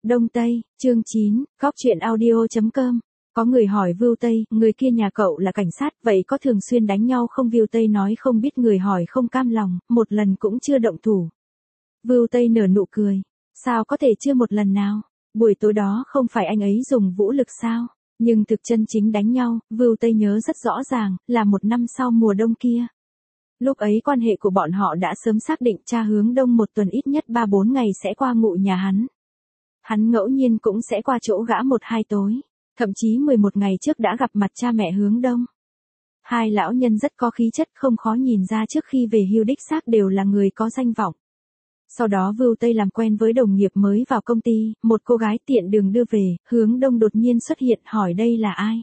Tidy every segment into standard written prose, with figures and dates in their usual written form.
Đông Tây, chương 9, góc truyện audio.com. Có người hỏi Vưu Tây, người kia nhà cậu là cảnh sát, vậy có thường xuyên đánh nhau không? Vưu Tây nói không biết, người hỏi không cam lòng, một lần cũng chưa động thủ. Vưu Tây nở nụ cười, sao có thể chưa một lần nào, buổi tối đó không phải anh ấy dùng vũ lực sao? Nhưng thực chân chính đánh nhau, Vưu Tây nhớ rất rõ ràng, là một năm sau mùa đông kia. Lúc ấy quan hệ của bọn họ đã sớm xác định, cha Hướng Đông một tuần ít nhất 3-4 ngày sẽ qua ngụ nhà hắn. Hắn ngẫu nhiên cũng sẽ qua chỗ gã 1-2 tối, thậm chí 11 ngày trước đã gặp mặt cha mẹ Hướng Đông. Hai lão nhân rất có khí chất, không khó nhìn ra trước khi về hưu đích xác đều là người có danh vọng. Sau đó Vưu Tây làm quen với đồng nghiệp mới vào công ty, một cô gái tiện đường đưa về, Hướng Đông đột nhiên xuất hiện hỏi đây là ai.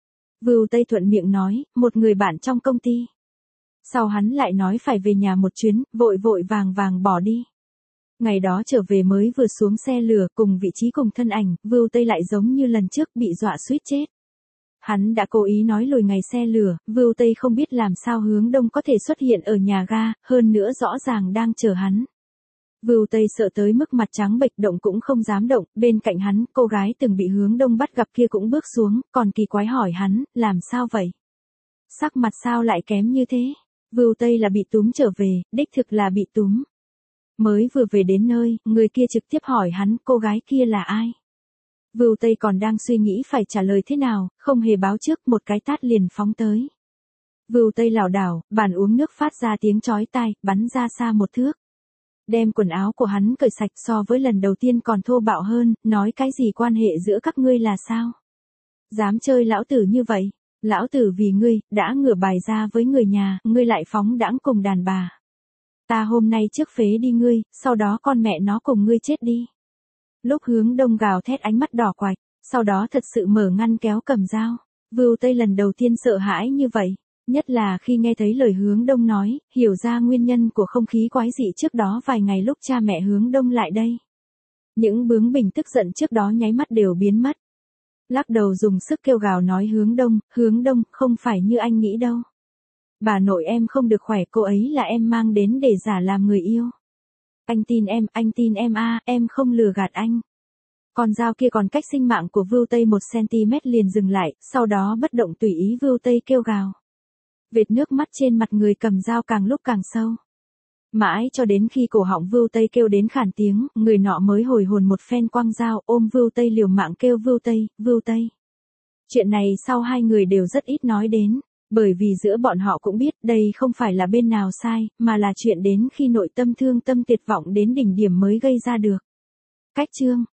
Vưu Tây thuận miệng nói, một người bạn trong công ty. Sau hắn lại nói phải về nhà một chuyến, vội vội vàng vàng bỏ đi. Ngày đó trở về mới vừa xuống xe lửa, cùng vị trí cùng thân ảnh, Vưu Tây lại giống như lần trước bị dọa suýt chết. Hắn đã cố ý nói lùi ngày xe lửa, Vưu Tây không biết làm sao Hướng Đông có thể xuất hiện ở nhà ga, hơn nữa rõ ràng đang chờ hắn. Vưu Tây sợ tới mức mặt trắng bệch, động cũng không dám động, bên cạnh hắn, cô gái từng bị Hướng Đông bắt gặp kia cũng bước xuống, còn kỳ quái hỏi hắn, làm sao vậy? Sắc mặt sao lại kém như thế? Vưu Tây là bị túm trở về, đích thực là bị túm. Mới vừa về đến nơi, người kia trực tiếp hỏi hắn, cô gái kia là ai? Vưu Tây còn đang suy nghĩ phải trả lời thế nào, không hề báo trước, một cái tát liền phóng tới. Vưu Tây lảo đảo, bàn uống nước phát ra tiếng chói tai, bắn ra xa 1 thước. Đem quần áo của hắn cởi sạch, so với lần đầu tiên còn thô bạo hơn, nói cái gì quan hệ giữa các ngươi là sao? Dám chơi lão tử như vậy? Lão tử vì ngươi, đã ngửa bài ra với người nhà, ngươi lại phóng đãng cùng đàn bà. Ta hôm nay trước phế đi ngươi, sau đó con mẹ nó cùng ngươi chết đi. Lúc Hướng Đông gào thét ánh mắt đỏ quạch, sau đó thật sự mở ngăn kéo cầm dao. Vưu Tây lần đầu tiên sợ hãi như vậy, nhất là khi nghe thấy lời Hướng Đông nói, hiểu ra nguyên nhân của không khí quái dị trước đó vài ngày lúc cha mẹ Hướng Đông lại đây. Những bướng bỉnh tức giận trước đó nháy mắt đều biến mất. Lắc đầu dùng sức kêu gào nói Hướng Đông, không phải như anh nghĩ đâu. Bà nội em không được khỏe, cô ấy là em mang đến để giả làm người yêu. Anh tin em a, em không lừa gạt anh. Con dao kia còn cách sinh mạng của Vưu Tây 1 cm liền dừng lại, sau đó bất động tùy ý Vưu Tây kêu gào. Vệt nước mắt trên mặt người cầm dao càng lúc càng sâu. Mãi cho đến khi cổ họng Vưu Tây kêu đến khản tiếng, người nọ mới hồi hồn một phen quăng dao, ôm Vưu Tây liều mạng kêu Vưu Tây. Chuyện này sau hai người đều rất ít nói đến, bởi vì giữa bọn họ cũng biết đây không phải là bên nào sai, mà là chuyện đến khi nội tâm thương tâm tuyệt vọng đến đỉnh điểm mới gây ra được. Cách chương